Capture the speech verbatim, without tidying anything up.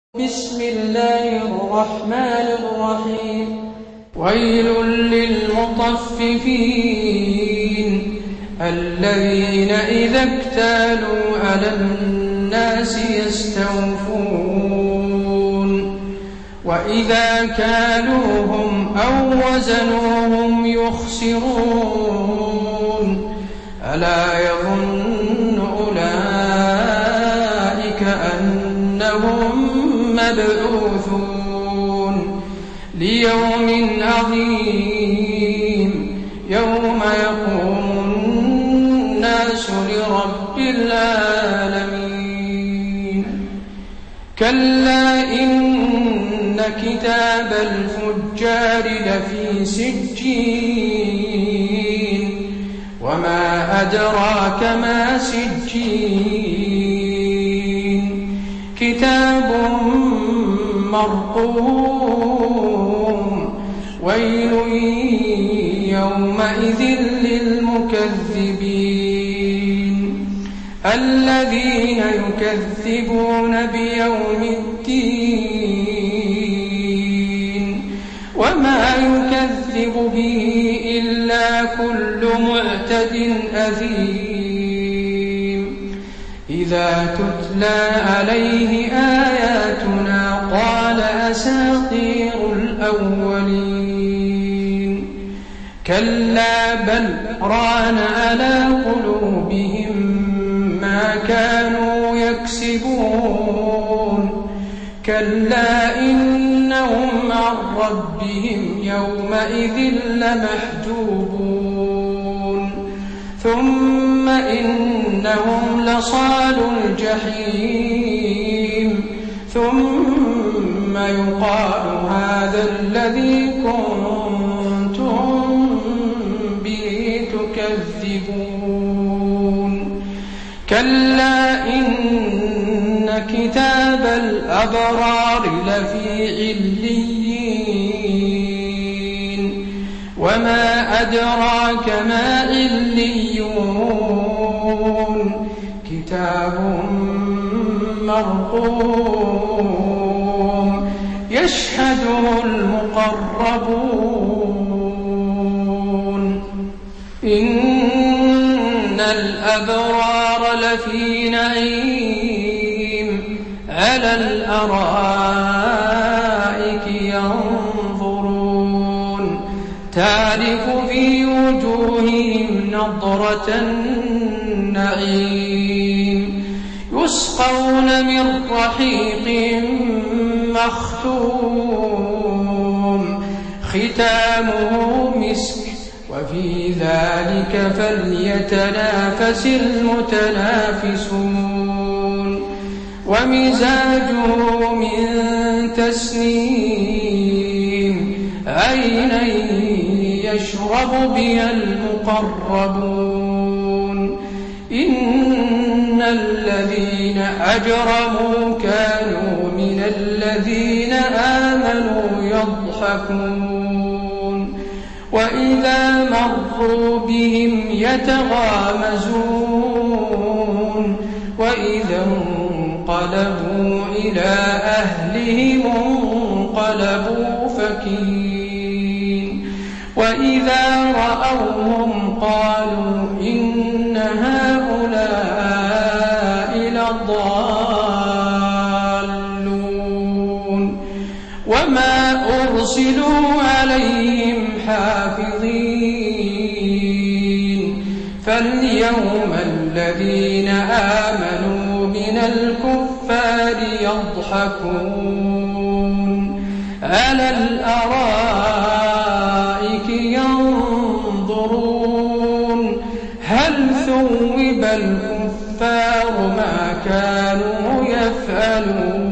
بسم الله الرحمن الرحيم ويل للمطففين الذين إذا اكتالوا على الناس يستوفون وإذا كالوهم أو وزنوهم يخسرون ألا يظن أولئك أنهم مبعوثون ليوم عظيم يوم يقوم الناس لرب العالمين كلا إن كتاب الفجار لفي سجين وما أدراك ما سجين كتاب مرقوم ويل يومئذ للمكذبين الذين يكذبون بيوم الدين وما يكذب به إلا كل معتد أثيم إذا تتلى عليه آياتنا قال أساطير الأولين كلا بل ران على قلوبهم ما كانوا يكسبون كلا إنهم عن ربهم يومئذ لمحجوبون ثم إنهم لصالوا الجحيم ثم يقال هذا الذي كنتم به تكذبون كلا إن كتاب الأبرار لفي عليين وما أدراك ما عليون كتاب مرقوم يشهده المقربون إن الأبرار لفي نعيم على الأرائك ينظرون تعرف في وجوههم نضرة النعيم يسقون من رحيق مختوم ختامه مسك وفي ذلك فليتنافس المتنافسون ومزاجه من تسنيم عينا يشرب بها المقربون إن الذين أجرموا كانوا من الذين آمنوا يضحكون وإذا مروا بهم يتغامزون وإذا انقلبوا إلى أهلهم انقلبوا فكين وإذا رأوهم قالوا إن هؤلاء لضالون وما أرسلوا عليهم حافظين فاليوم الذين آمنوا من الكفار يضحكون على الأرائك ينظرون هل ثوب الكفار ما كانوا يفعلون